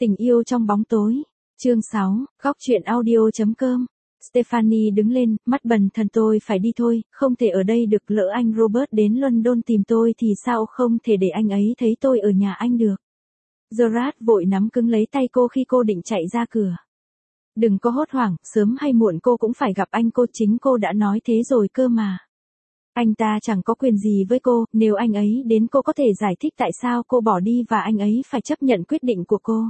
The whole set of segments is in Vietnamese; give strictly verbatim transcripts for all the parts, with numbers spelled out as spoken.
Tình yêu trong bóng tối. Chương sáu, góc truyện audio chấm com. Stephanie đứng lên, mắt bần thần tôi phải đi thôi, không thể ở đây được, lỡ anh Robert đến London tìm tôi thì sao, không thể để anh ấy thấy tôi ở nhà anh được. Gerard vội nắm cứng lấy tay cô khi cô định chạy ra cửa. Đừng có hốt hoảng, sớm hay muộn cô cũng phải gặp anh, cô chính cô đã nói thế rồi cơ mà. Anh ta chẳng có quyền gì với cô, nếu anh ấy đến cô có thể giải thích tại sao cô bỏ đi và anh ấy phải chấp nhận quyết định của cô.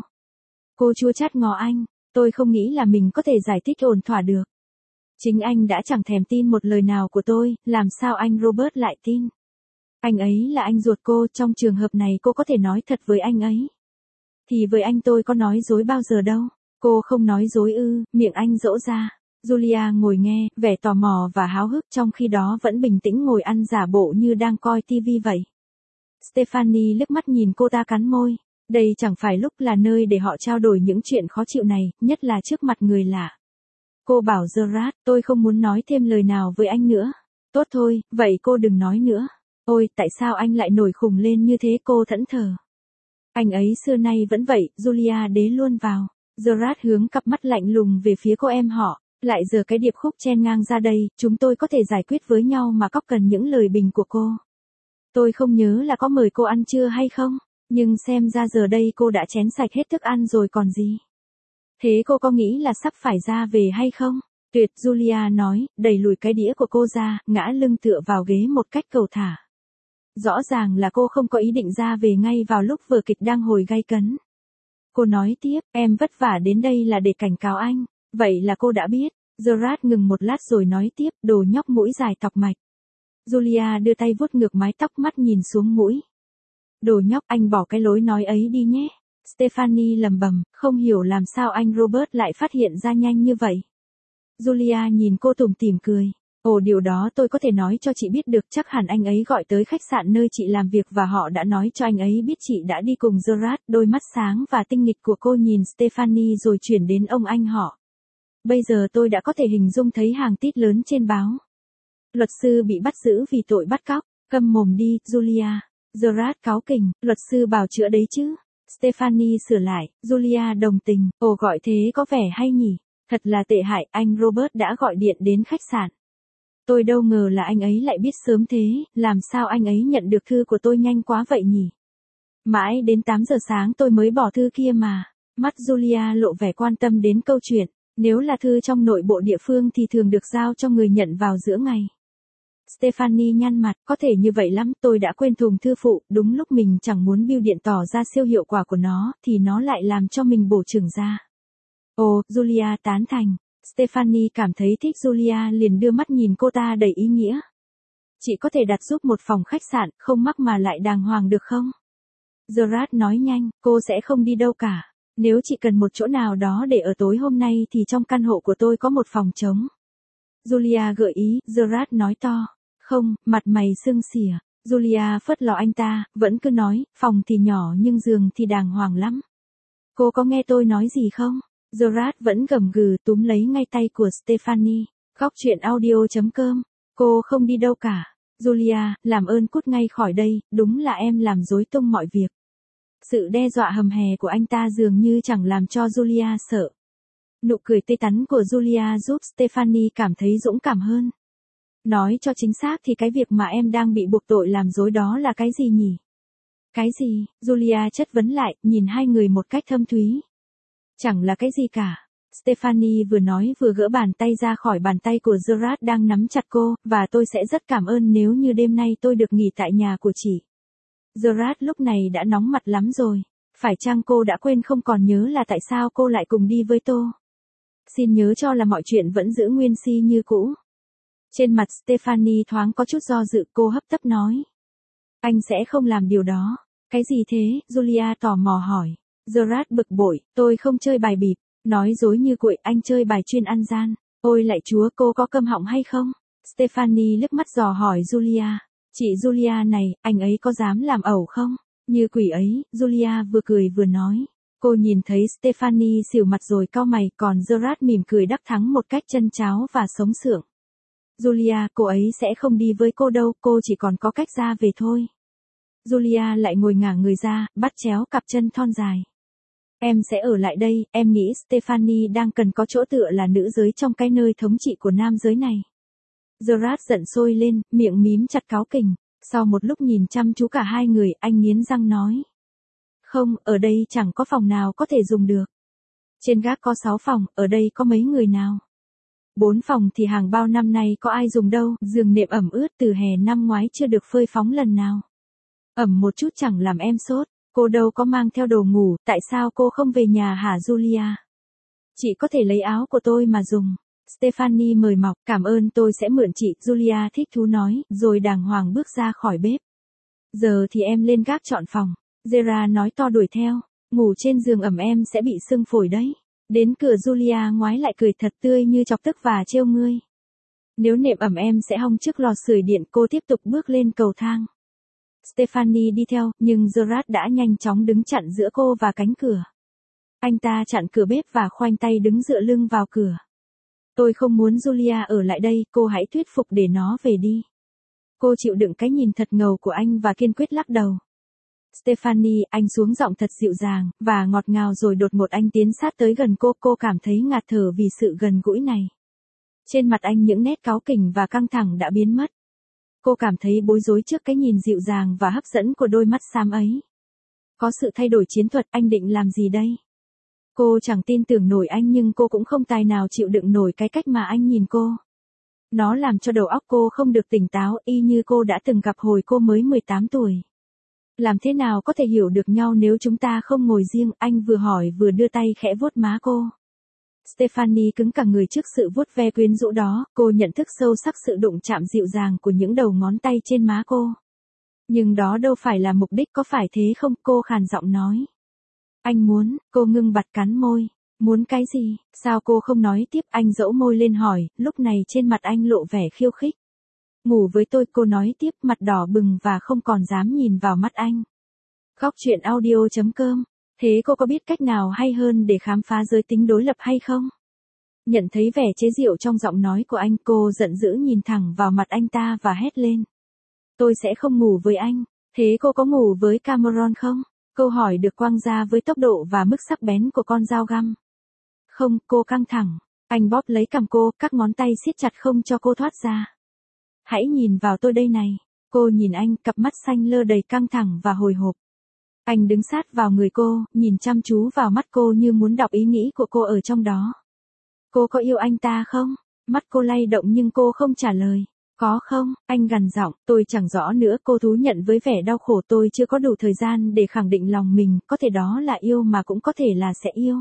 Cô chua chát ngó anh, tôi không nghĩ là mình có thể giải thích ổn thỏa được. Chính anh đã chẳng thèm tin một lời nào của tôi, làm sao anh Robert lại tin? Anh ấy là anh ruột cô, trong trường hợp này cô có thể nói thật với anh ấy. Thì với anh tôi có nói dối bao giờ đâu. Cô không nói dối ư, miệng anh dỗ ra. Julia ngồi nghe, vẻ tò mò và háo hức, trong khi đó vẫn bình tĩnh ngồi ăn giả bộ như đang coi tivi vậy. Stephanie liếc mắt nhìn cô ta cắn môi. Đây chẳng phải lúc là nơi để họ trao đổi những chuyện khó chịu này, nhất là trước mặt người lạ. Cô bảo Gerard, tôi không muốn nói thêm lời nào với anh nữa. Tốt thôi, vậy cô đừng nói nữa. Ôi, tại sao anh lại nổi khùng lên như thế, cô thẫn thờ. Anh ấy xưa nay vẫn vậy, Julia đế luôn vào. Gerard hướng cặp mắt lạnh lùng về phía cô em họ. Lại giờ cái điệp khúc chen ngang ra đây, chúng tôi có thể giải quyết với nhau mà có cần những lời bình của cô. Tôi không nhớ là có mời cô ăn trưa hay không, nhưng xem ra giờ đây cô đã chén sạch hết thức ăn rồi còn gì. Thế cô có nghĩ là sắp phải ra về hay không? Tuyệt, Julia nói, đẩy lùi cái đĩa của cô ra, ngã lưng tựa vào ghế một cách cầu thả. Rõ ràng là cô không có ý định ra về ngay vào lúc vở kịch đang hồi gay cấn. Cô nói tiếp, em vất vả đến đây là để cảnh cáo anh. Vậy là cô đã biết. Gerard ngừng một lát rồi nói tiếp, đồ nhóc mũi dài tọc mạch. Julia đưa tay vuốt ngược mái tóc, mắt nhìn xuống mũi. Đồ nhóc, anh bỏ cái lối nói ấy đi nhé. Stephanie lầm bầm, không hiểu làm sao anh Robert lại phát hiện ra nhanh như vậy. Julia nhìn cô tủm tỉm cười. Ồ, điều đó tôi có thể nói cho chị biết được, chắc hẳn anh ấy gọi tới khách sạn nơi chị làm việc và họ đã nói cho anh ấy biết chị đã đi cùng Gerard. Đôi mắt sáng và tinh nghịch của cô nhìn Stephanie rồi chuyển đến ông anh họ. Bây giờ tôi đã có thể hình dung thấy hàng tít lớn trên báo. Luật sư bị bắt giữ vì tội bắt cóc. Câm mồm đi, Julia. Gerard cáu kỉnh, luật sư bào chữa đấy chứ. Stephanie sửa lại, Julia đồng tình, ồ gọi thế có vẻ hay nhỉ. Thật là tệ hại, anh Robert đã gọi điện đến khách sạn. Tôi đâu ngờ là anh ấy lại biết sớm thế, làm sao anh ấy nhận được thư của tôi nhanh quá vậy nhỉ? Mãi đến tám giờ sáng tôi mới bỏ thư kia mà. Mắt Julia lộ vẻ quan tâm đến câu chuyện. Nếu là thư trong nội bộ địa phương thì thường được giao cho người nhận vào giữa ngày. Stephanie nhăn mặt, có thể như vậy lắm, tôi đã quên thùng thư phụ, đúng lúc mình chẳng muốn bưu điện tỏ ra siêu hiệu quả của nó, thì nó lại làm cho mình bổ trưởng ra. Ồ, Julia tán thành. Stephanie cảm thấy thích Julia liền đưa mắt nhìn cô ta đầy ý nghĩa. Chị có thể đặt giúp một phòng khách sạn, không mắc mà lại đàng hoàng được không? Gerard nói nhanh, cô sẽ không đi đâu cả. Nếu chị cần một chỗ nào đó để ở tối hôm nay thì trong căn hộ của tôi có một phòng trống. Julia gợi ý, Gerard nói to. Không, mặt mày sưng xỉa. Julia phớt lò anh ta, vẫn cứ nói, phòng thì nhỏ nhưng giường thì đàng hoàng lắm. Cô có nghe tôi nói gì không? Gerard vẫn gầm gừ túm lấy ngay tay của Stephanie. Góc truyện audio chấm com. Cô không đi đâu cả. Julia, làm ơn cút ngay khỏi đây, đúng là em làm rối tung mọi việc. Sự đe dọa hầm hè của anh ta dường như chẳng làm cho Julia sợ. Nụ cười tươi tắn của Julia giúp Stephanie cảm thấy dũng cảm hơn. Nói cho chính xác thì cái việc mà em đang bị buộc tội làm dối đó là cái gì nhỉ? Cái gì? Julia chất vấn lại, nhìn hai người một cách thâm thúy. Chẳng là cái gì cả. Stephanie vừa nói vừa gỡ bàn tay ra khỏi bàn tay của Gerard đang nắm chặt cô, và tôi sẽ rất cảm ơn nếu như đêm nay tôi được nghỉ tại nhà của chị. Gerard lúc này đã nóng mặt lắm rồi. Phải chăng cô đã quên không còn nhớ là tại sao cô lại cùng đi với tôi? Xin nhớ cho là mọi chuyện vẫn giữ nguyên si như cũ. Trên mặt Stephanie thoáng có chút do dự, cô hấp tấp nói. Anh sẽ không làm điều đó. Cái gì thế? Julia tò mò hỏi. Gerard bực bội, tôi không chơi bài bịp, nói dối như quậy, anh chơi bài chuyên ăn gian. Ôi lạy chúa, cô có câm họng hay không? Stephanie liếc mắt dò hỏi Julia. Chị Julia này, anh ấy có dám làm ẩu không? Như quỷ ấy, Julia vừa cười vừa nói. Cô nhìn thấy Stephanie xỉu mặt rồi cau mày, còn Gerard mỉm cười đắc thắng một cách chân cháo và sống sượng. Julia, cô ấy sẽ không đi với cô đâu, cô chỉ còn có cách ra về thôi. Julia lại ngồi ngả người ra, bắt chéo cặp chân thon dài. Em sẽ ở lại đây, em nghĩ Stephanie đang cần có chỗ tựa là nữ giới trong cái nơi thống trị của nam giới này. Gerard giận sôi lên, miệng mím chặt cáu kỉnh. Sau một lúc nhìn chăm chú cả hai người, anh nghiến răng nói. Không, ở đây chẳng có phòng nào có thể dùng được. Trên gác có sáu phòng, ở đây có mấy người nào? Bốn phòng thì hàng bao năm nay có ai dùng đâu, giường nệm ẩm ướt từ hè năm ngoái chưa được phơi phóng lần nào. Ẩm một chút chẳng làm em sốt, cô đâu có mang theo đồ ngủ, tại sao cô không về nhà hả Julia? Chị có thể lấy áo của tôi mà dùng. Stephanie mời mọc, cảm ơn tôi sẽ mượn chị, Julia thích thú nói, rồi đàng hoàng bước ra khỏi bếp. Giờ thì em lên gác chọn phòng. Gerard nói to đuổi theo, ngủ trên giường ẩm em sẽ bị sưng phổi đấy. Đến cửa Julia ngoái lại cười thật tươi như chọc tức và trêu ngươi. Nếu nệm ẩm em sẽ hong trước lò sưởi điện, cô tiếp tục bước lên cầu thang. Stephanie đi theo, nhưng Gerard đã nhanh chóng đứng chặn giữa cô và cánh cửa. Anh ta chặn cửa bếp và khoanh tay đứng dựa lưng vào cửa. Tôi không muốn Julia ở lại đây, cô hãy thuyết phục để nó về đi. Cô chịu đựng cái nhìn thật ngầu của anh và kiên quyết lắc đầu. Stephanie, anh xuống giọng thật dịu dàng, và ngọt ngào rồi đột ngột anh tiến sát tới gần cô, cô cảm thấy ngạt thở vì sự gần gũi này. Trên mặt anh những nét cáu kỉnh và căng thẳng đã biến mất. Cô cảm thấy bối rối trước cái nhìn dịu dàng và hấp dẫn của đôi mắt xám ấy. Có sự thay đổi chiến thuật, anh định làm gì đây? Cô chẳng tin tưởng nổi anh nhưng cô cũng không tài nào chịu đựng nổi cái cách mà anh nhìn cô. Nó làm cho đầu óc cô không được tỉnh táo y như cô đã từng gặp hồi cô mới mười tám tuổi. Làm thế nào có thể hiểu được nhau nếu chúng ta không ngồi riêng, anh vừa hỏi vừa đưa tay khẽ vuốt má cô. Stephanie cứng cả người trước sự vuốt ve quyến rũ đó, cô nhận thức sâu sắc sự đụng chạm dịu dàng của những đầu ngón tay trên má cô. Nhưng đó đâu phải là mục đích, có phải thế không? Cô khàn giọng nói. Anh muốn, cô ngưng bặt cắn môi. Muốn cái gì? Sao cô không nói tiếp? Anh dẫu môi lên hỏi, lúc này trên mặt anh lộ vẻ khiêu khích. Ngủ với tôi, cô nói tiếp, mặt đỏ bừng và không còn dám nhìn vào mắt anh. Góc truyện audio chấm com. Thế cô có biết cách nào hay hơn để khám phá giới tính đối lập hay không? Nhận thấy vẻ chế giễu trong giọng nói của anh, cô giận dữ nhìn thẳng vào mặt anh ta và hét lên. Tôi sẽ không ngủ với anh. Thế cô có ngủ với Cameron không? Câu hỏi được quăng ra với tốc độ và mức sắc bén của con dao găm. Không, cô căng thẳng. Anh bóp lấy cằm cô, các ngón tay siết chặt không cho cô thoát ra. Hãy nhìn vào tôi đây này. Cô nhìn anh, cặp mắt xanh lơ đầy căng thẳng và hồi hộp. Anh đứng sát vào người cô, nhìn chăm chú vào mắt cô như muốn đọc ý nghĩ của cô ở trong đó. Cô có yêu anh ta không? Mắt cô lay động nhưng cô không trả lời. Có không? Anh gằn giọng, tôi chẳng rõ nữa, cô thú nhận với vẻ đau khổ, tôi chưa có đủ thời gian để khẳng định lòng mình, có thể đó là yêu mà cũng có thể là sẽ yêu.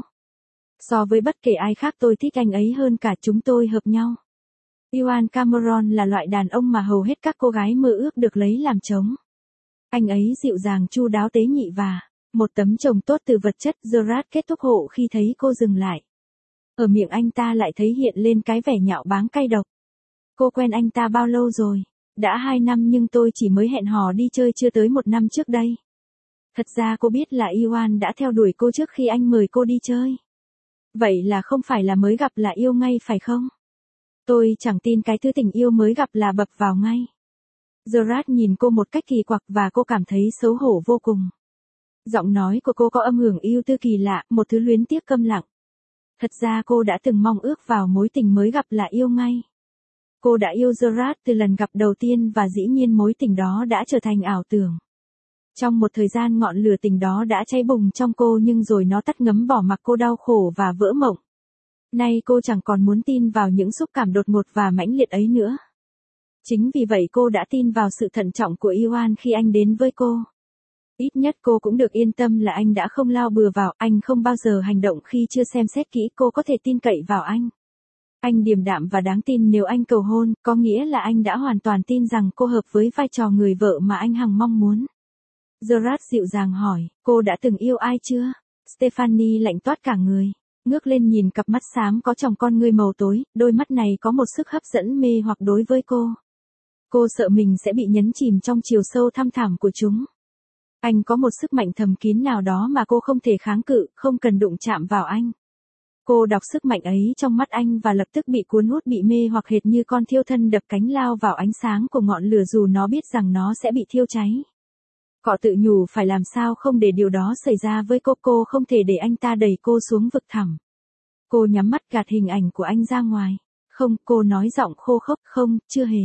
So với bất kể ai khác tôi thích anh ấy hơn cả, chúng tôi hợp nhau. Iwan Cameron là loại đàn ông mà hầu hết các cô gái mơ ước được lấy làm chồng. Anh ấy dịu dàng, chu đáo, tế nhị và một tấm chồng tốt từ vật chất. Gerard kết thúc hộ khi thấy cô dừng lại. Ở miệng anh ta lại thấy hiện lên cái vẻ nhạo báng cay độc. Cô quen anh ta bao lâu rồi? Đã hai năm nhưng tôi chỉ mới hẹn hò đi chơi chưa tới một năm trước đây. Thật ra cô biết là Iwan đã theo đuổi cô trước khi anh mời cô đi chơi. Vậy là không phải là mới gặp là yêu ngay phải không? Tôi chẳng tin cái thứ tình yêu mới gặp là bập vào ngay. Gerard nhìn cô một cách kỳ quặc và cô cảm thấy xấu hổ vô cùng. Giọng nói của cô có âm hưởng ưu tư kỳ lạ, một thứ luyến tiếc câm lặng. Thật ra cô đã từng mong ước vào mối tình mới gặp là yêu ngay. Cô đã yêu Gerard từ lần gặp đầu tiên và dĩ nhiên mối tình đó đã trở thành ảo tưởng. Trong một thời gian ngọn lửa tình đó đã cháy bùng trong cô nhưng rồi nó tắt ngấm bỏ mặc cô đau khổ và vỡ mộng. Nay cô chẳng còn muốn tin vào những xúc cảm đột ngột và mãnh liệt ấy nữa. Chính vì vậy cô đã tin vào sự thận trọng của Iwan khi anh đến với cô. Ít nhất cô cũng được yên tâm là anh đã không lao bừa vào, anh không bao giờ hành động khi chưa xem xét kỹ, cô có thể tin cậy vào anh. Anh điềm đạm và đáng tin, nếu anh cầu hôn, có nghĩa là anh đã hoàn toàn tin rằng cô hợp với vai trò người vợ mà anh hằng mong muốn. Gerard dịu dàng hỏi, cô đã từng yêu ai chưa? Stephanie lạnh toát cả người, ngước lên nhìn cặp mắt xám có tròng con ngươi màu tối, đôi mắt này có một sức hấp dẫn mê hoặc đối với cô. Cô sợ mình sẽ bị nhấn chìm trong chiều sâu thăm thẳm của chúng. Anh có một sức mạnh thầm kín nào đó mà cô không thể kháng cự, không cần đụng chạm vào anh. Cô đọc sức mạnh ấy trong mắt anh và lập tức bị cuốn hút, bị mê hoặc hệt như con thiêu thân đập cánh lao vào ánh sáng của ngọn lửa dù nó biết rằng nó sẽ bị thiêu cháy. Cọ tự nhủ phải làm sao không để điều đó xảy ra với cô, cô không thể để anh ta đẩy cô xuống vực thẳm. Cô nhắm mắt gạt hình ảnh của anh ra ngoài. Không, cô nói giọng khô khốc, không, chưa hề.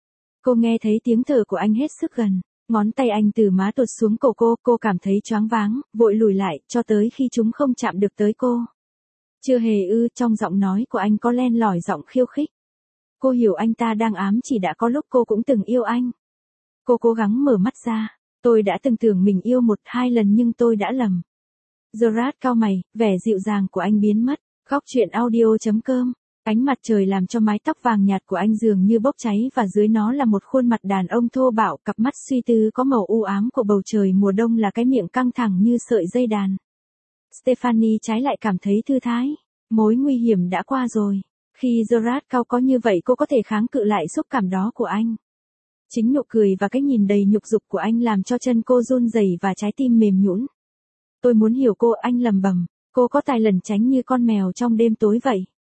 Cô nghe thấy tiếng thở của anh hết sức gần. Ngón tay anh từ má tuột xuống cổ cô, cô cảm thấy choáng váng, vội lùi lại, cho tới khi chúng không chạm được tới cô. Chưa hề ư, trong giọng nói của anh có len lỏi giọng khiêu khích. Cô hiểu anh ta đang ám chỉ đã có lúc cô cũng từng yêu anh. Cô cố gắng mở mắt ra. Tôi đã từng tưởng mình yêu một hai lần nhưng tôi đã lầm. Gerard cau mày, vẻ dịu dàng của anh biến mất. Góc truyện audio.com. Ánh mặt trời làm cho mái tóc vàng nhạt của anh dường như bốc cháy và dưới nó là một khuôn mặt đàn ông thô bạo, cặp mắt suy tư có màu u ám của bầu trời mùa đông, là cái miệng căng thẳng như sợi dây đàn. Stephanie trái lại cảm thấy thư thái. Mối nguy hiểm đã qua rồi. Khi Gerard cau có như vậy cô có thể kháng cự lại xúc cảm đó của anh. Chính nụ cười và cái nhìn đầy nhục dục của anh làm cho chân cô run rẩy và trái tim mềm nhũn. Tôi muốn hiểu cô, anh lầm bầm. Cô có tài lẩn tránh như con mèo trong đêm tối vậy.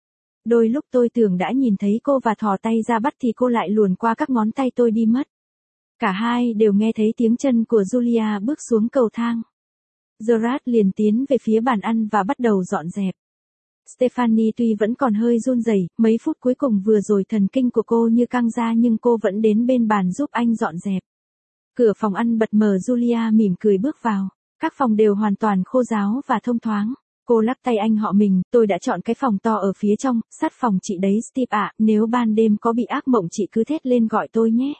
Đôi lúc tôi tưởng đã nhìn thấy cô và thò tay ra bắt thì cô lại luồn qua các ngón tay tôi đi mất. Cả hai đều nghe thấy tiếng chân của Julia bước xuống cầu thang. Gerard liền tiến về phía bàn ăn và bắt đầu dọn dẹp. Stephanie tuy vẫn còn hơi run rẩy, mấy phút cuối cùng vừa rồi thần kinh của cô như căng ra nhưng cô vẫn đến bên bàn giúp anh dọn dẹp. Cửa phòng ăn bật mở, Julia mỉm cười bước vào. Các phòng đều hoàn toàn khô ráo và thông thoáng. Cô lắc tay anh họ mình, tôi đã chọn cái phòng to ở phía trong, sát phòng chị đấy Steve ạ, nếu ban đêm có bị ác mộng chị cứ thét lên gọi tôi nhé.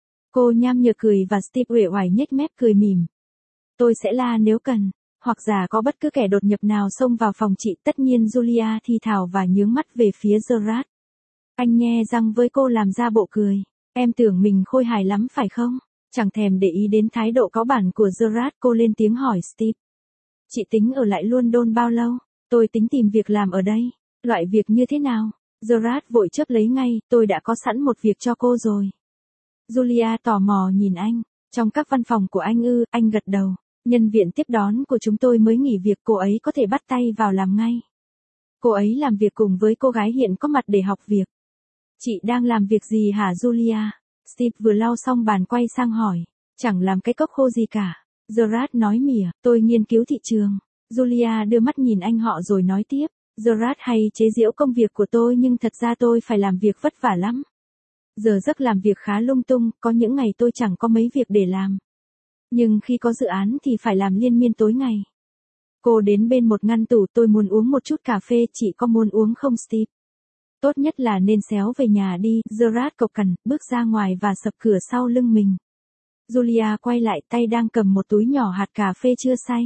Cô nham nhở cười và Steve uể oải nhếch mép cười mỉm. Tôi sẽ la nếu cần. Hoặc giả có bất cứ kẻ đột nhập nào xông vào phòng chị. Tất nhiên Julia thì thào và nhướng mắt về phía Gerard. Anh nhe răng với cô làm ra bộ cười. Em tưởng mình khôi hài lắm phải không? Chẳng thèm để ý đến thái độ cáu bẳn của Gerard, cô lên tiếng hỏi Steve. Chị tính ở lại London bao lâu? Tôi tính tìm việc làm ở đây. Loại việc như thế nào? Gerard vội chớp lấy ngay, tôi đã có sẵn một việc cho cô rồi. Julia tò mò nhìn anh. Trong các văn phòng của anh ư? Anh gật đầu. Nhân viên tiếp đón của chúng tôi mới nghỉ việc, cô ấy có thể bắt tay vào làm ngay. Cô ấy làm việc cùng với cô gái hiện có mặt để học việc. Chị đang làm việc gì hả Julia? Steve vừa lau xong bàn quay sang hỏi. Chẳng làm cái cốc khô gì cả. Gerard nói mỉa, tôi nghiên cứu thị trường. Julia đưa mắt nhìn anh họ rồi nói tiếp. Gerard hay chế giễu công việc của tôi nhưng thật ra tôi phải làm việc vất vả lắm. Giờ giấc làm việc khá lung tung, có những ngày tôi chẳng có mấy việc để làm. Nhưng khi có dự án thì phải làm liên miên tối ngày. Cô đến bên một ngăn tủ, tôi muốn uống một chút cà phê, chị có muốn uống không Steve? Tốt nhất là nên xéo về nhà đi, Gerard cộc cằn, bước ra ngoài và sập cửa sau lưng mình. Julia quay lại, tay đang cầm một túi nhỏ hạt cà phê chưa xay.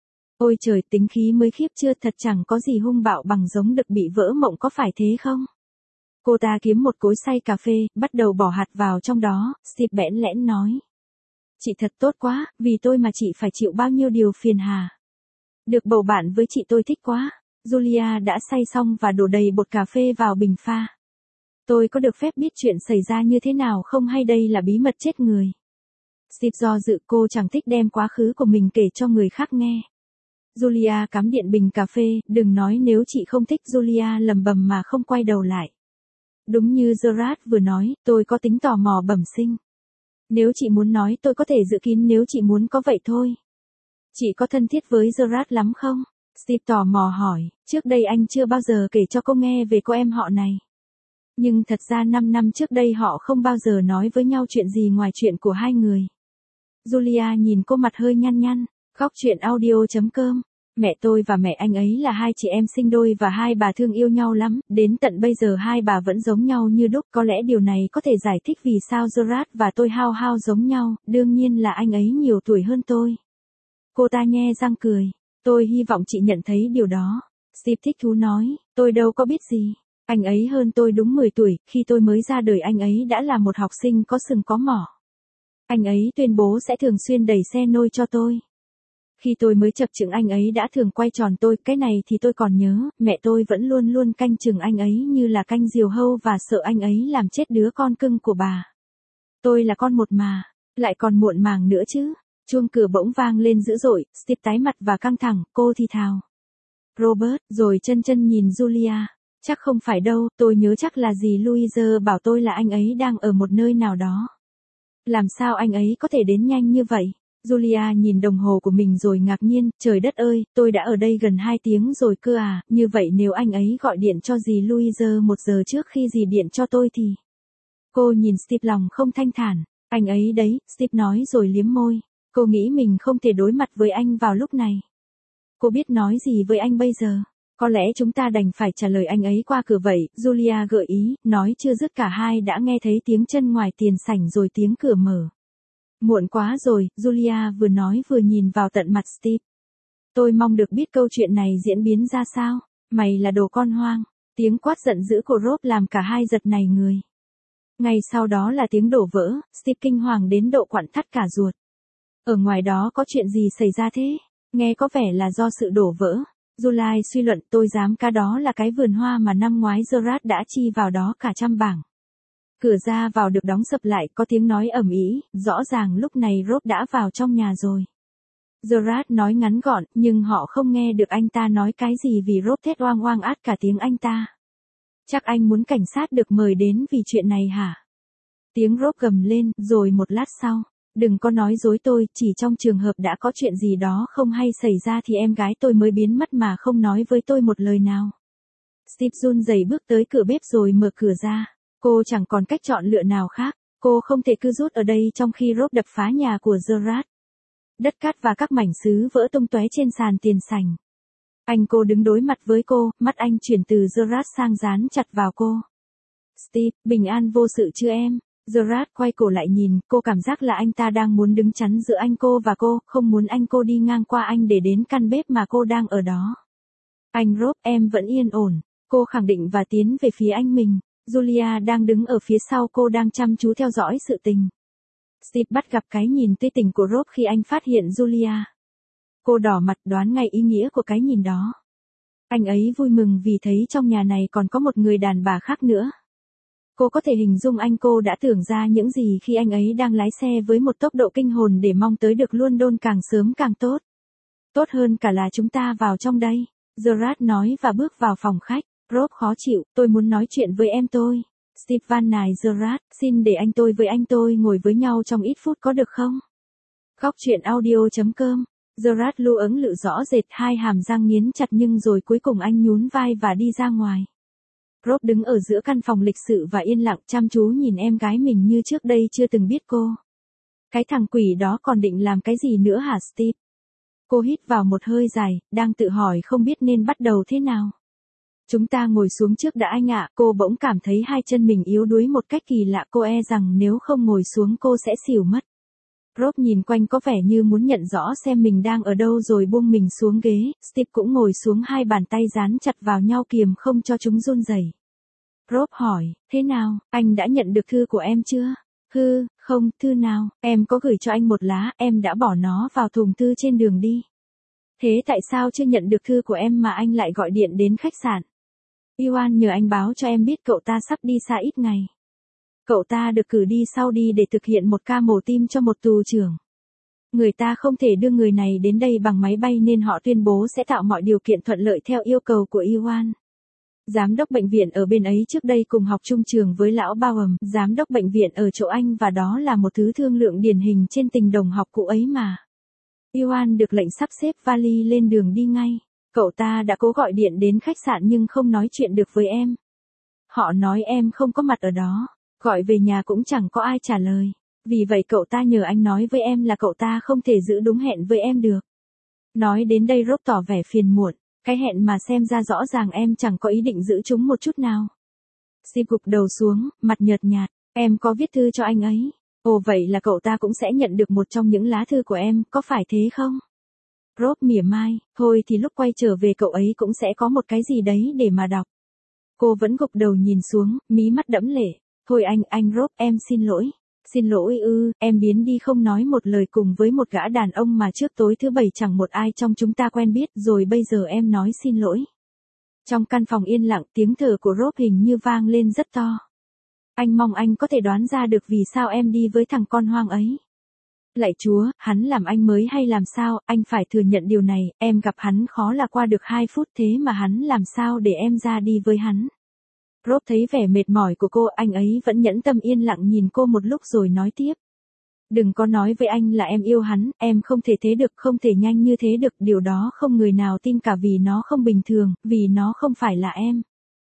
Ôi trời, tính khí mới khiếp chưa, thật chẳng có gì hung bạo bằng giống đực bị vỡ mộng, có phải thế không? Cô ta kiếm một cối xay cà phê, bắt đầu bỏ hạt vào trong đó, Steve bẽn lẽn nói. Chị thật tốt quá, vì tôi mà chị phải chịu bao nhiêu điều phiền hà. Được bầu bạn với chị tôi thích quá. Julia đã xay xong và đổ đầy bột cà phê vào bình pha. Tôi có được phép biết chuyện xảy ra như thế nào không hay đây là bí mật chết người? Steve do dự, cô chẳng thích đem quá khứ của mình kể cho người khác nghe. Julia cắm điện bình cà phê, đừng nói nếu chị không thích, Julia lầm bầm mà không quay đầu lại. Đúng như Gerard vừa nói, tôi có tính tò mò bẩm sinh. Nếu chị muốn nói tôi có thể giữ kín nếu chị muốn, có vậy thôi. Chị có thân thiết với Gerard lắm không? Steve tò mò hỏi, trước đây anh chưa bao giờ kể cho cô nghe về cô em họ này. Nhưng thật ra năm năm trước đây họ không bao giờ nói với nhau chuyện gì ngoài chuyện của hai người. Julia nhìn cô mặt hơi nhăn nhăn. Góc truyện audio.com. Mẹ tôi và mẹ anh ấy là hai chị em sinh đôi và hai bà thương yêu nhau lắm, đến tận bây giờ hai bà vẫn giống nhau như đúc, có lẽ điều này có thể giải thích vì sao Gerard và tôi hao hao giống nhau, đương nhiên là anh ấy nhiều tuổi hơn tôi. Cô ta nhe răng cười, tôi hy vọng chị nhận thấy điều đó. Steve thích thú nói, tôi đâu có biết gì, anh ấy hơn tôi đúng mười tuổi, khi tôi mới ra đời anh ấy đã là một học sinh có sừng có mỏ. Anh ấy tuyên bố sẽ thường xuyên đẩy xe nôi cho tôi. Khi tôi mới chập chững anh ấy đã thường quay tròn tôi, cái này thì tôi còn nhớ, mẹ tôi vẫn luôn luôn canh chừng anh ấy như là canh diều hâu và sợ anh ấy làm chết đứa con cưng của bà. Tôi là con một mà, lại còn muộn màng nữa chứ. Chuông cửa bỗng vang lên dữ dội, Steve tái mặt và căng thẳng, cô thì thào. Robert, rồi chân chân nhìn Julia. Chắc không phải đâu, tôi nhớ chắc là dì Louise bảo tôi là anh ấy đang ở một nơi nào đó. Làm sao anh ấy có thể đến nhanh như vậy? Julia nhìn đồng hồ của mình rồi ngạc nhiên, trời đất ơi, tôi đã ở đây gần hai tiếng rồi cơ à, như vậy nếu anh ấy gọi điện cho dì Louise một giờ trước khi dì điện cho tôi thì... Cô nhìn Steve lòng không thanh thản, anh ấy đấy, Steve nói rồi liếm môi, cô nghĩ mình không thể đối mặt với anh vào lúc này. Cô biết nói gì với anh bây giờ, có lẽ chúng ta đành phải trả lời anh ấy qua cửa vậy, Julia gợi ý, nói chưa dứt cả hai đã nghe thấy tiếng chân ngoài tiền sảnh rồi tiếng cửa mở. Muộn quá rồi, Julia vừa nói vừa nhìn vào tận mặt Steve. Tôi mong được biết câu chuyện này diễn biến ra sao, mày là đồ con hoang, tiếng quát giận dữ của Rob làm cả hai giật nảy người. Ngay sau đó là tiếng đổ vỡ, Steve kinh hoàng đến độ quặn thắt cả ruột. Ở ngoài đó có chuyện gì xảy ra thế? Nghe có vẻ là do sự đổ vỡ. July suy luận tôi dám cá đó là cái vườn hoa mà năm ngoái Gerard đã chi vào đó cả trăm bảng. Cửa ra vào được đóng sập lại, có tiếng nói ầm ĩ, rõ ràng lúc này Rob đã vào trong nhà rồi. Gerard nói ngắn gọn, nhưng họ không nghe được anh ta nói cái gì vì Rob thét oang oang át cả tiếng anh ta. Chắc anh muốn cảnh sát được mời đến vì chuyện này hả? Tiếng Rob gầm lên, rồi một lát sau. Đừng có nói dối tôi, chỉ trong trường hợp đã có chuyện gì đó không hay xảy ra thì em gái tôi mới biến mất mà không nói với tôi một lời nào. Steve run rẩy bước tới cửa bếp rồi mở cửa ra. Cô chẳng còn cách chọn lựa nào khác. Cô không thể cứ rút ở đây trong khi Rob đập phá nhà của Gerard. Đất cát và các mảnh sứ vỡ tung tóe trên sàn tiền sảnh. Anh cô đứng đối mặt với cô, mắt anh chuyển từ Gerard sang dán chặt vào cô. Steve, bình an vô sự chưa em? Gerard quay cổ lại nhìn, cô cảm giác là anh ta đang muốn đứng chắn giữa anh cô và cô, không muốn anh cô đi ngang qua anh để đến căn bếp mà cô đang ở đó. Anh Rob, em vẫn yên ổn. Cô khẳng định và tiến về phía anh mình. Julia đang đứng ở phía sau cô đang chăm chú theo dõi sự tình. Steve bắt gặp cái nhìn tươi tỉnh của Rob khi anh phát hiện Julia. Cô đỏ mặt đoán ngay ý nghĩa của cái nhìn đó. Anh ấy vui mừng vì thấy trong nhà này còn có một người đàn bà khác nữa. Cô có thể hình dung anh cô đã tưởng ra những gì khi anh ấy đang lái xe với một tốc độ kinh hồn để mong tới được London càng sớm càng tốt. Tốt hơn cả là chúng ta vào trong đây, Gerard nói và bước vào phòng khách. Rob khó chịu, tôi muốn nói chuyện với em tôi. Steve van nài Gerard, xin để anh tôi với anh tôi ngồi với nhau trong ít phút có được không? Góc chuyện audio chấm com. Gerard lưu ứng lự rõ rệt, hai hàm răng nghiến chặt nhưng rồi cuối cùng anh nhún vai và đi ra ngoài. Rob đứng ở giữa căn phòng lịch sự và yên lặng chăm chú nhìn em gái mình như trước đây chưa từng biết cô. Cái thằng quỷ đó còn định làm cái gì nữa hả Steve? Cô hít vào một hơi dài, đang tự hỏi không biết nên bắt đầu thế nào. Chúng ta ngồi xuống trước đã anh ạ, cô bỗng cảm thấy hai chân mình yếu đuối một cách kỳ lạ, cô e rằng nếu không ngồi xuống cô sẽ xỉu mất. Rob nhìn quanh có vẻ như muốn nhận rõ xem mình đang ở đâu rồi buông mình xuống ghế, Steve cũng ngồi xuống, hai bàn tay dán chặt vào nhau kiềm không cho chúng run rẩy. Rob hỏi, thế nào, anh đã nhận được thư của em chưa? Hư, không, thư nào, em có gửi cho anh một lá, em đã bỏ nó vào thùng thư trên đường đi. Thế tại sao chưa nhận được thư của em mà anh lại gọi điện đến khách sạn? Iwan nhờ anh báo cho em biết cậu ta sắp đi xa ít ngày. Cậu ta được cử đi sau đi để thực hiện một ca mổ tim cho một tù trưởng. Người ta không thể đưa người này đến đây bằng máy bay nên họ tuyên bố sẽ tạo mọi điều kiện thuận lợi theo yêu cầu của Iwan. Giám đốc bệnh viện ở bên ấy trước đây cùng học chung trường với lão Bauer, giám đốc bệnh viện ở chỗ anh, và đó là một thứ thương lượng điển hình trên tình đồng học cũ ấy mà. Iwan được lệnh sắp xếp vali lên đường đi ngay. Cậu ta đã cố gọi điện đến khách sạn nhưng không nói chuyện được với em. Họ nói em không có mặt ở đó. Gọi về nhà cũng chẳng có ai trả lời. Vì vậy cậu ta nhờ anh nói với em là cậu ta không thể giữ đúng hẹn với em được. Nói đến đây Rob tỏ vẻ phiền muộn. Cái hẹn mà xem ra rõ ràng em chẳng có ý định giữ chúng một chút nào. Steve gục đầu xuống, mặt nhợt nhạt. Em có viết thư cho anh ấy. Ồ, vậy là cậu ta cũng sẽ nhận được một trong những lá thư của em, có phải thế không? Rob mỉa mai, thôi thì lúc quay trở về cậu ấy cũng sẽ có một cái gì đấy để mà đọc. Cô vẫn gục đầu nhìn xuống, mí mắt đẫm lệ. Thôi anh, anh Rob, em xin lỗi. Xin lỗi ư, em biến đi không nói một lời cùng với một gã đàn ông mà trước tối thứ bảy chẳng một ai trong chúng ta quen biết, rồi bây giờ em nói xin lỗi. Trong căn phòng yên lặng, tiếng thở của Rob hình như vang lên rất to. Anh mong anh có thể đoán ra được vì sao em đi với thằng con hoang ấy. Lạy Chúa, hắn làm anh mới hay làm sao, anh phải thừa nhận điều này, em gặp hắn khó là qua được hai phút, thế mà hắn làm sao để em ra đi với hắn. Rob thấy vẻ mệt mỏi của cô, anh ấy vẫn nhẫn tâm yên lặng nhìn cô một lúc rồi nói tiếp. Đừng có nói với anh là em yêu hắn, em không thể thế được, không thể nhanh như thế được, điều đó không người nào tin cả vì nó không bình thường, vì nó không phải là em.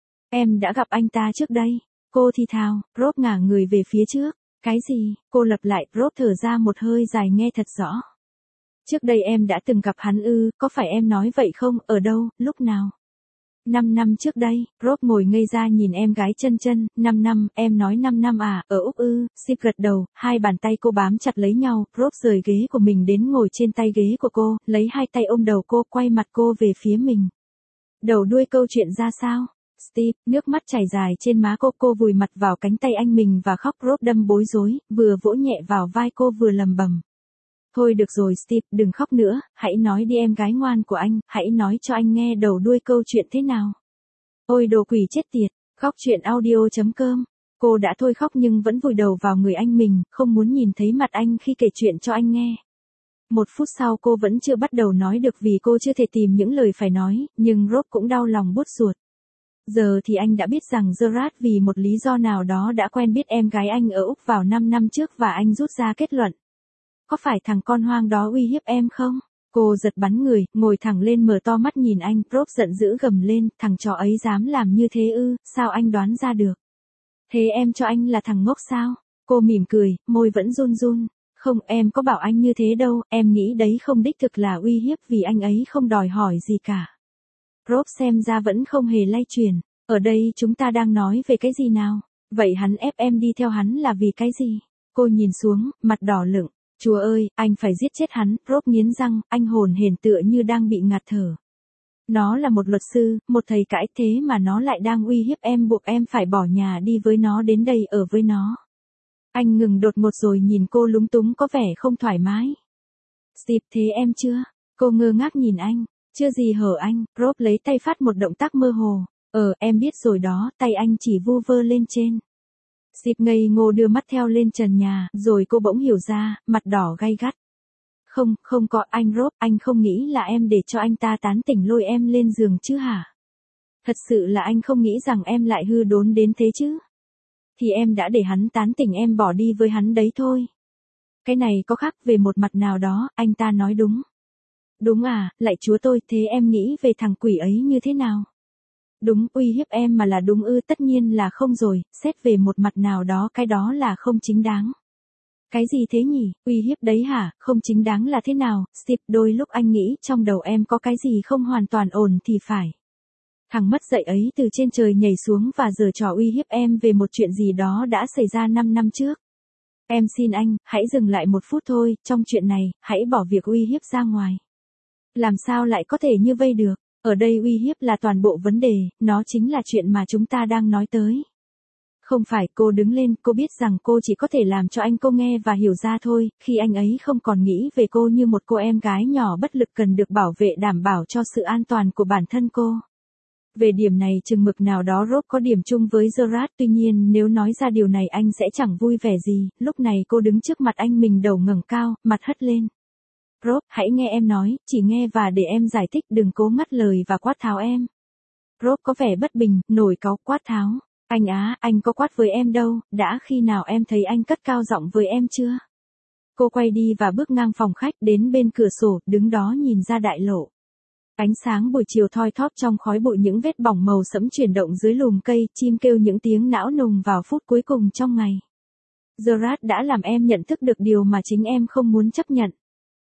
Em đã gặp anh ta trước đây. Cô thì thào, Rob ngả người về phía trước. Cái gì? Cô lặp lại, Rob thở ra một hơi dài nghe thật rõ. Trước đây em đã từng gặp hắn ư, có phải em nói vậy không, ở đâu, lúc nào? Năm năm trước đây, Rob ngồi ngây ra nhìn em gái chân chân, năm năm, em nói năm năm à, ở Úc ư, Steve gật đầu, hai bàn tay cô bám chặt lấy nhau, Rob rời ghế của mình đến ngồi trên tay ghế của cô, lấy hai tay ôm đầu cô, quay mặt cô về phía mình. Đầu đuôi câu chuyện ra sao? Steve, nước mắt chảy dài trên má cô, cô vùi mặt vào cánh tay anh mình và khóc. Rob đâm bối rối, vừa vỗ nhẹ vào vai cô vừa lầm bầm. Thôi được rồi Steve, đừng khóc nữa, hãy nói đi em gái ngoan của anh, hãy nói cho anh nghe đầu đuôi câu chuyện thế nào. Ôi đồ quỷ chết tiệt, khóc chuyện audio chấm com. Cô đã thôi khóc nhưng vẫn vùi đầu vào người anh mình, không muốn nhìn thấy mặt anh khi kể chuyện cho anh nghe. Một phút sau cô vẫn chưa bắt đầu nói được vì cô chưa thể tìm những lời phải nói, nhưng Rob cũng đau lòng buốt ruột. Giờ thì anh đã biết rằng Gerard vì một lý do nào đó đã quen biết em gái anh ở Úc vào năm năm trước và anh rút ra kết luận. Có phải thằng con hoang đó uy hiếp em không? Cô giật bắn người, ngồi thẳng lên mở to mắt nhìn anh, Rob giận dữ gầm lên, thằng chó ấy dám làm như thế ư, sao anh đoán ra được? Thế em cho anh là thằng ngốc sao? Cô mỉm cười, môi vẫn run run. Không, em có bảo anh như thế đâu, em nghĩ đấy không đích thực là uy hiếp vì anh ấy không đòi hỏi gì cả. Rob xem ra vẫn không hề lay chuyển, ở đây chúng ta đang nói về cái gì nào? Vậy hắn ép em đi theo hắn là vì cái gì? Cô nhìn xuống, mặt đỏ lựng. Chúa ơi, anh phải giết chết hắn, Rob nghiến răng, anh hồn hển tựa như đang bị ngạt thở. Nó là một luật sư, một thầy cãi thế mà nó lại đang uy hiếp em, buộc em phải bỏ nhà đi với nó đến đây ở với nó. Anh ngừng đột ngột rồi nhìn cô lúng túng có vẻ không thoải mái. Steve, thế em chưa? Cô ngơ ngác nhìn anh. Chưa gì hở anh, Rob lấy tay phát một động tác mơ hồ. Ờ, em biết rồi đó, tay anh chỉ vu vơ lên trên. Steve ngây ngô đưa mắt theo lên trần nhà, rồi cô bỗng hiểu ra, mặt đỏ gay gắt. Không, không có anh Rob, anh không nghĩ là em để cho anh ta tán tỉnh lôi em lên giường chứ hả? Thật sự là anh không nghĩ rằng em lại hư đốn đến thế chứ? Thì em đã để hắn tán tỉnh em bỏ đi với hắn đấy thôi. Cái này có khác về một mặt nào đó, anh ta nói đúng. Đúng à, lạy chúa tôi, thế em nghĩ về thằng quỷ ấy như thế nào? Đúng, uy hiếp em mà là đúng ư, tất nhiên là không rồi, xét về một mặt nào đó cái đó là không chính đáng. Cái gì thế nhỉ, uy hiếp đấy hả, không chính đáng là thế nào, Steve, đôi lúc anh nghĩ trong đầu em có cái gì không hoàn toàn ổn thì phải. Thằng mất dạy ấy từ trên trời nhảy xuống và giở trò uy hiếp em về một chuyện gì đó đã xảy ra năm năm trước. Em xin anh, hãy dừng lại một phút thôi, trong chuyện này, hãy bỏ việc uy hiếp ra ngoài. Làm sao lại có thể như vây được? Ở đây uy hiếp là toàn bộ vấn đề, nó chính là chuyện mà chúng ta đang nói tới. Không phải, cô đứng lên, cô biết rằng cô chỉ có thể làm cho anh cô nghe và hiểu ra thôi, khi anh ấy không còn nghĩ về cô như một cô em gái nhỏ bất lực cần được bảo vệ đảm bảo cho sự an toàn của bản thân cô. Về điểm này chừng mực nào đó Rob có điểm chung với Gerard, tuy nhiên nếu nói ra điều này anh sẽ chẳng vui vẻ gì, lúc này cô đứng trước mặt anh mình đầu ngẩng cao, mặt hất lên. Rob, hãy nghe em nói, chỉ nghe và để em giải thích, đừng cố ngắt lời và quát tháo em. Rob có vẻ bất bình, nổi cáu, quát tháo. Anh á, anh có quát với em đâu, đã khi nào em thấy anh cất cao giọng với em chưa? Cô quay đi và bước ngang phòng khách đến bên cửa sổ, đứng đó nhìn ra đại lộ. Ánh sáng buổi chiều thoi thóp trong khói bụi, những vết bỏng màu sẫm chuyển động dưới lùm cây, chim kêu những tiếng não nùng vào phút cuối cùng trong ngày. Gerard đã làm em nhận thức được điều mà chính em không muốn chấp nhận.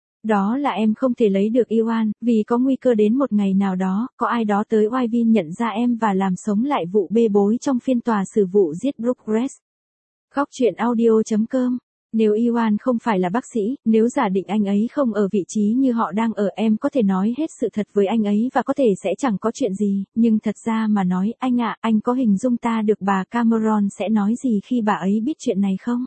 Đó là em không thể lấy được Ioan, vì có nguy cơ đến một ngày nào đó, có ai đó tới Wyville nhận ra em và làm sống lại vụ bê bối trong phiên tòa xử vụ giết Brooke. Khóc chuyện audio chấm com. Nếu Ioan không phải là bác sĩ, nếu giả định anh ấy không ở vị trí như họ đang ở, em có thể nói hết sự thật với anh ấy và có thể sẽ chẳng có chuyện gì, nhưng thật ra mà nói, anh ạ, anh có hình dung ta được bà Cameron sẽ nói gì khi bà ấy biết chuyện này không?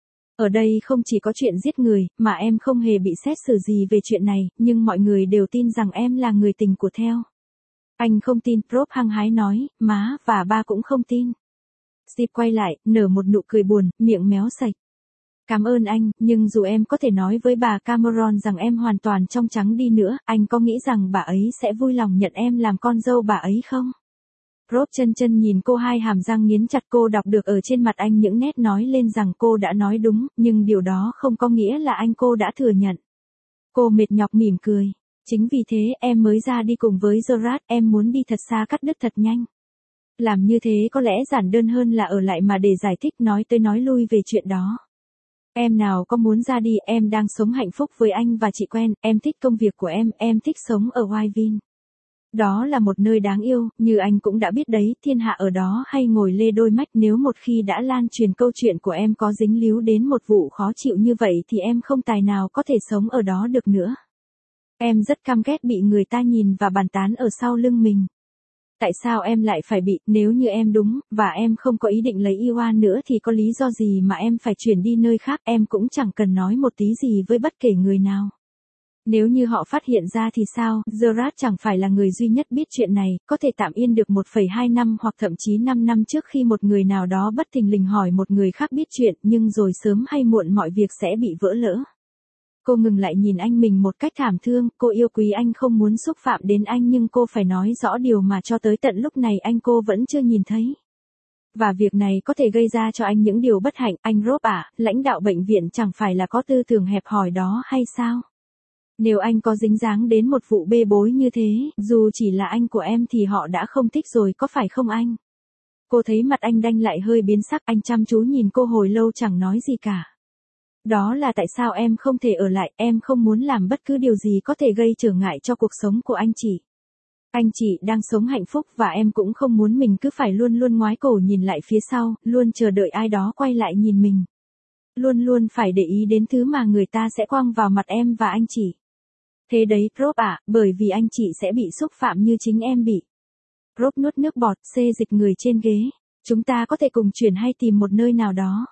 Ở đây không chỉ có chuyện giết người, mà em không hề bị xét xử gì về chuyện này, nhưng mọi người đều tin rằng em là người tình của Theo. Anh không tin, Rob hăng hái nói, má và ba cũng không tin. Steve quay lại, nở một nụ cười buồn, miệng méo sạch. Cảm ơn anh, nhưng dù em có thể nói với bà Cameron rằng em hoàn toàn trong trắng đi nữa, anh có nghĩ rằng bà ấy sẽ vui lòng nhận em làm con dâu bà ấy không? Rob chân chân nhìn cô, hai hàm răng nghiến chặt. Cô đọc được ở trên mặt anh những nét nói lên rằng cô đã nói đúng, nhưng điều đó không có nghĩa là anh cô đã thừa nhận. Cô mệt nhọc mỉm cười. Chính vì thế em mới ra đi cùng với Gerard, em muốn đi thật xa, cắt đứt thật nhanh. Làm như thế có lẽ giản đơn hơn là ở lại mà để giải thích nói tới nói lui về chuyện đó. Em nào có muốn ra đi, em đang sống hạnh phúc với anh và chị quen, em thích công việc của em, em thích sống ở Wyville. Đó là một nơi đáng yêu, như anh cũng đã biết đấy, thiên hạ ở đó hay ngồi lê đôi mách. Nếu một khi đã lan truyền câu chuyện của em có dính líu đến một vụ khó chịu như vậy thì em không tài nào có thể sống ở đó được nữa. Em rất căm ghét bị người ta nhìn và bàn tán ở sau lưng mình. Tại sao em lại phải bị, nếu như em đúng, và em không có ý định lấy Iwan nữa thì có lý do gì mà em phải chuyển đi nơi khác, em cũng chẳng cần nói một tí gì với bất kể người nào. Nếu như họ phát hiện ra thì sao, Gerard chẳng phải là người duy nhất biết chuyện này, có thể tạm yên được một phẩy hai năm hoặc thậm chí năm năm trước khi một người nào đó bất thình lình hỏi một người khác biết chuyện, nhưng rồi sớm hay muộn mọi việc sẽ bị vỡ lỡ. Cô ngừng lại nhìn anh mình một cách thảm thương, cô yêu quý anh, không muốn xúc phạm đến anh, nhưng cô phải nói rõ điều mà cho tới tận lúc này anh cô vẫn chưa nhìn thấy. Và việc này có thể gây ra cho anh những điều bất hạnh. Anh Rob à, lãnh đạo bệnh viện chẳng phải là có tư tưởng hẹp hòi đó hay sao? Nếu anh có dính dáng đến một vụ bê bối như thế, dù chỉ là anh của em thì họ đã không thích rồi, có phải không anh? Cô thấy mặt anh đanh lại hơi biến sắc, anh chăm chú nhìn cô hồi lâu chẳng nói gì cả. Đó là tại sao em không thể ở lại, em không muốn làm bất cứ điều gì có thể gây trở ngại cho cuộc sống của anh chị. Anh chị đang sống hạnh phúc và em cũng không muốn mình cứ phải luôn luôn ngoái cổ nhìn lại phía sau, luôn chờ đợi ai đó quay lại nhìn mình. Luôn luôn phải để ý đến thứ mà người ta sẽ quăng vào mặt em và anh chị. Thế đấy, Rob ạ, bởi vì anh chị sẽ bị xúc phạm như chính em bị. Rob nuốt nước bọt, xê dịch người trên ghế. Chúng ta có thể cùng chuyển hay tìm một nơi nào đó.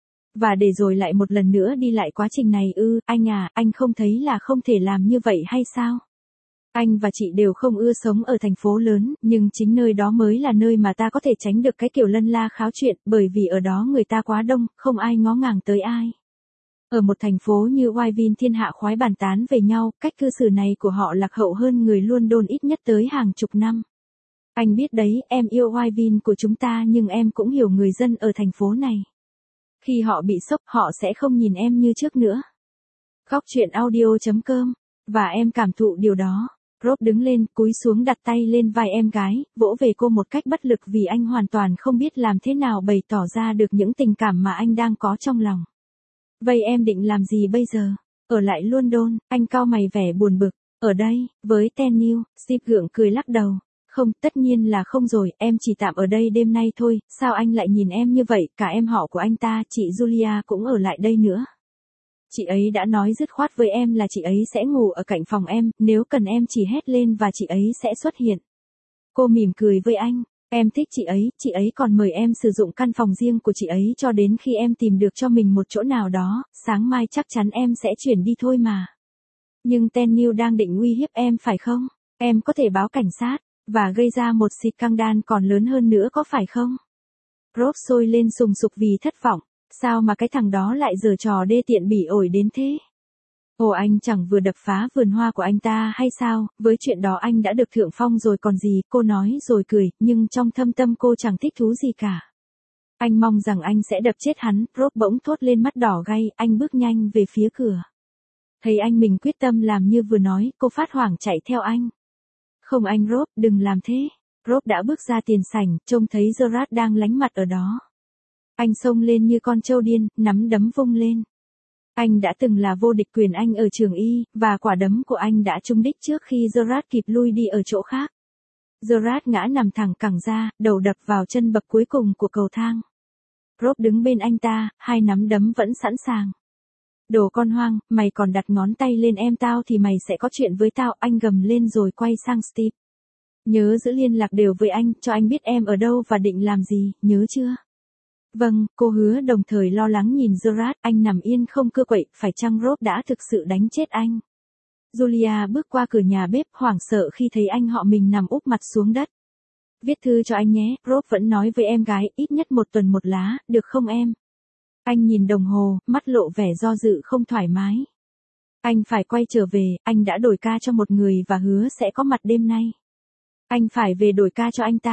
Và để rồi lại một lần nữa đi lại quá trình này ư, anh à, anh không thấy là không thể làm như vậy hay sao? Anh và chị đều không ưa sống ở thành phố lớn, nhưng chính nơi đó mới là nơi mà ta có thể tránh được cái kiểu lân la kháo chuyện, bởi vì ở đó người ta quá đông, không ai ngó ngàng tới ai. Ở một thành phố như Wyville thiên hạ khoái bàn tán về nhau, cách cư xử này của họ lạc hậu hơn người London ít nhất tới hàng chục năm. Anh biết đấy, em yêu Wyville của chúng ta nhưng em cũng hiểu người dân ở thành phố này. Khi họ bị sốc, họ sẽ không nhìn em như trước nữa. Góc truyện audio chấm com. Và em cảm thụ điều đó. Rob đứng lên, cúi xuống đặt tay lên vai em gái, vỗ về cô một cách bất lực vì anh hoàn toàn không biết làm thế nào bày tỏ ra được những tình cảm mà anh đang có trong lòng. Vậy em định làm gì bây giờ? Ở lại London, anh cau mày vẻ buồn bực. Ở đây, với Tenniel, Steve gượng cười lắc đầu. Không, tất nhiên là không rồi, em chỉ tạm ở đây đêm nay thôi, sao anh lại nhìn em như vậy, cả em họ của anh ta, chị Julia cũng ở lại đây nữa. Chị ấy đã nói dứt khoát với em là chị ấy sẽ ngủ ở cạnh phòng em, nếu cần em chỉ hét lên và chị ấy sẽ xuất hiện. Cô mỉm cười với anh, em thích chị ấy, chị ấy còn mời em sử dụng căn phòng riêng của chị ấy cho đến khi em tìm được cho mình một chỗ nào đó, sáng mai chắc chắn em sẽ chuyển đi thôi mà. Nhưng Tenniel đang định uy hiếp em phải không? Em có thể báo cảnh sát, và gây ra một scandal còn lớn hơn nữa có phải không? Rob sôi lên sùng sục vì thất vọng. Sao mà cái thằng đó lại giở trò đê tiện bỉ ổi đến thế? Ồ, anh chẳng vừa đập phá vườn hoa của anh ta hay sao, với chuyện đó anh đã được thượng phong rồi còn gì, cô nói rồi cười, nhưng trong thâm tâm cô chẳng thích thú gì cả. Anh mong rằng anh sẽ đập chết hắn, Rob bỗng thốt lên mắt đỏ gay, anh bước nhanh về phía cửa. Thấy anh mình quyết tâm làm như vừa nói, cô phát hoảng chạy theo anh. Không anh Rob, đừng làm thế. Rob đã bước ra tiền sảnh, trông thấy Gerard đang lánh mặt ở đó. Anh xông lên như con trâu điên, nắm đấm vung lên. Anh đã từng là vô địch quyền Anh ở trường Y, và quả đấm của anh đã trúng đích trước khi Gerard kịp lui đi ở chỗ khác. Gerard ngã nằm thẳng cẳng ra, đầu đập vào chân bậc cuối cùng của cầu thang. Rob đứng bên anh ta, hai nắm đấm vẫn sẵn sàng. Đồ con hoang, mày còn đặt ngón tay lên em tao thì mày sẽ có chuyện với tao, anh gầm lên rồi quay sang Steve. Nhớ giữ liên lạc đều với anh, cho anh biết em ở đâu và định làm gì, nhớ chưa? Vâng, cô hứa, đồng thời lo lắng nhìn Gerard, anh nằm yên không cưa quậy, phải chăng Rob đã thực sự đánh chết anh? Julia bước qua cửa nhà bếp hoảng sợ khi thấy anh họ mình nằm úp mặt xuống đất. Viết thư cho anh nhé, Rob vẫn nói với em gái, ít nhất một tuần một lá, được không em? Anh nhìn đồng hồ, mắt lộ vẻ do dự không thoải mái. Anh phải quay trở về, anh đã đổi ca cho một người và hứa sẽ có mặt đêm nay. Anh phải về đổi ca cho anh ta.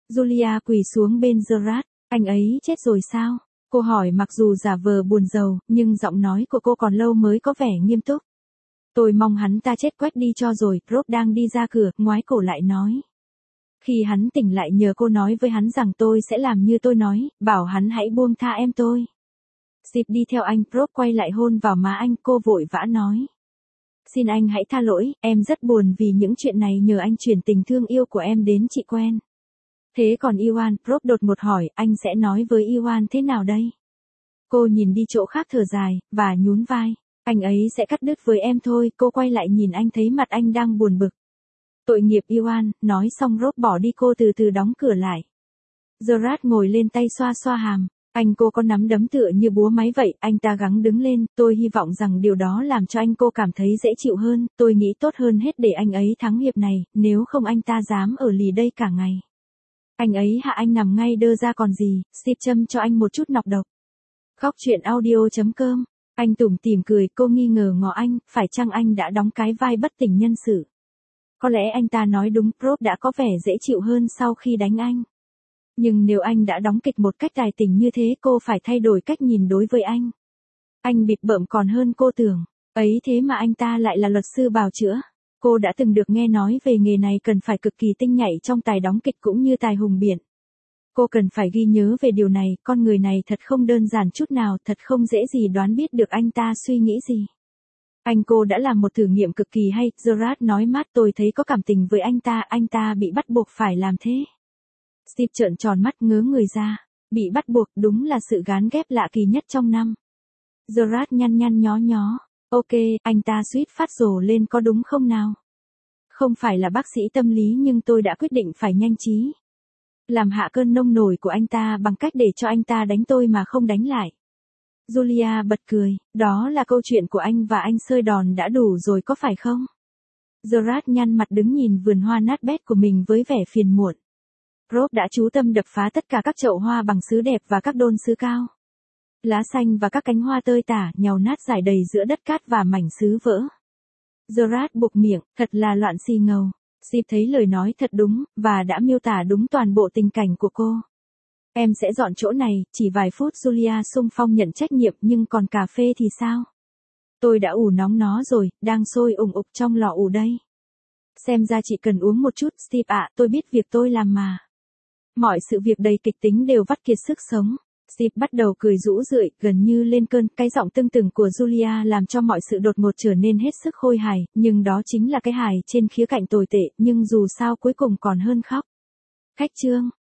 Julia quỳ xuống bên Gerard, anh ấy chết rồi sao? Cô hỏi mặc dù giả vờ buồn rầu, nhưng giọng nói của cô còn lâu mới có vẻ nghiêm túc. Tôi mong hắn ta chết quách đi cho rồi, Rob đang đi ra cửa, ngoái cổ lại nói. Khi hắn tỉnh lại nhờ cô nói với hắn rằng tôi sẽ làm như tôi nói, bảo hắn hãy buông tha em tôi. Steve đi theo anh, Rob quay lại hôn vào má anh, cô vội vã nói. Xin anh hãy tha lỗi, em rất buồn vì những chuyện này nhờ anh chuyển tình thương yêu của em đến chị quen. Thế còn Iwan, Rob đột ngột hỏi, anh sẽ nói với Iwan thế nào đây? Cô nhìn đi chỗ khác thở dài, và nhún vai. Anh ấy sẽ cắt đứt với em thôi, cô quay lại nhìn anh thấy mặt anh đang buồn bực. Tội nghiệp Iwan, nói xong Rob bỏ đi cô từ từ đóng cửa lại. Gerard ngồi lên tay xoa xoa hàm. Anh cô có nắm đấm tựa như búa máy vậy, anh ta gắng đứng lên, tôi hy vọng rằng điều đó làm cho anh cô cảm thấy dễ chịu hơn, tôi nghĩ tốt hơn hết để anh ấy thắng hiệp này, nếu không anh ta dám ở lì đây cả ngày. Anh ấy hạ anh nằm ngay đơ ra còn gì, Steve châm cho anh một chút nọc độc. Khóc chuyện audio chấm com, anh tủm tỉm cười, cô nghi ngờ ngó anh, phải chăng anh đã đóng cái vai bất tỉnh nhân sự? Có lẽ anh ta nói đúng, Rob đã có vẻ dễ chịu hơn sau khi đánh anh. Nhưng nếu anh đã đóng kịch một cách tài tình như thế cô phải thay đổi cách nhìn đối với anh. Anh bịp bợm còn hơn cô tưởng, ấy thế mà anh ta lại là luật sư bào chữa. Cô đã từng được nghe nói về nghề này cần phải cực kỳ tinh nhạy trong tài đóng kịch cũng như tài hùng biện. Cô cần phải ghi nhớ về điều này, con người này thật không đơn giản chút nào, thật không dễ gì đoán biết được anh ta suy nghĩ gì. Anh cô đã làm một thử nghiệm cực kỳ hay, Gerard nói mát tôi thấy có cảm tình với anh ta, anh ta bị bắt buộc phải làm thế. Steve trợn tròn mắt ngớ người ra, bị bắt buộc đúng là sự gán ghép lạ kỳ nhất trong năm. Gerard nhăn nhăn nhó nhó, ok, anh ta suýt phát rồ lên có đúng không nào? Không phải là bác sĩ tâm lý nhưng tôi đã quyết định phải nhanh trí. Làm hạ cơn nông nổi của anh ta bằng cách để cho anh ta đánh tôi mà không đánh lại. Julia bật cười, đó là câu chuyện của anh và anh sơi đòn đã đủ rồi có phải không? Gerard nhăn mặt đứng nhìn vườn hoa nát bét của mình với vẻ phiền muộn. Rob đã chú tâm đập phá tất cả các chậu hoa bằng sứ đẹp và các đôn sứ cao. Lá xanh và các cánh hoa tơi tả, nhàu nát rải đầy giữa đất cát và mảnh sứ vỡ. Gerard buộc miệng, thật là loạn xì ngầu. Steve thấy lời nói thật đúng, và đã miêu tả đúng toàn bộ tình cảnh của cô. Em sẽ dọn chỗ này, chỉ vài phút Julia xung phong nhận trách nhiệm nhưng còn cà phê thì sao? Tôi đã ủ nóng nó rồi, đang sôi ủng ục trong lò ủ đây. Xem ra chị cần uống một chút, Steve ạ, tôi biết việc tôi làm mà. Mọi sự việc đầy kịch tính đều vắt kiệt sức sống. Steve bắt đầu cười rũ rượi, gần như lên cơn, cái giọng tưng tửng của Julia làm cho mọi sự đột ngột trở nên hết sức khôi hài, nhưng đó chính là cái hài trên khía cạnh tồi tệ, nhưng dù sao cuối cùng còn hơn khóc. Khách chương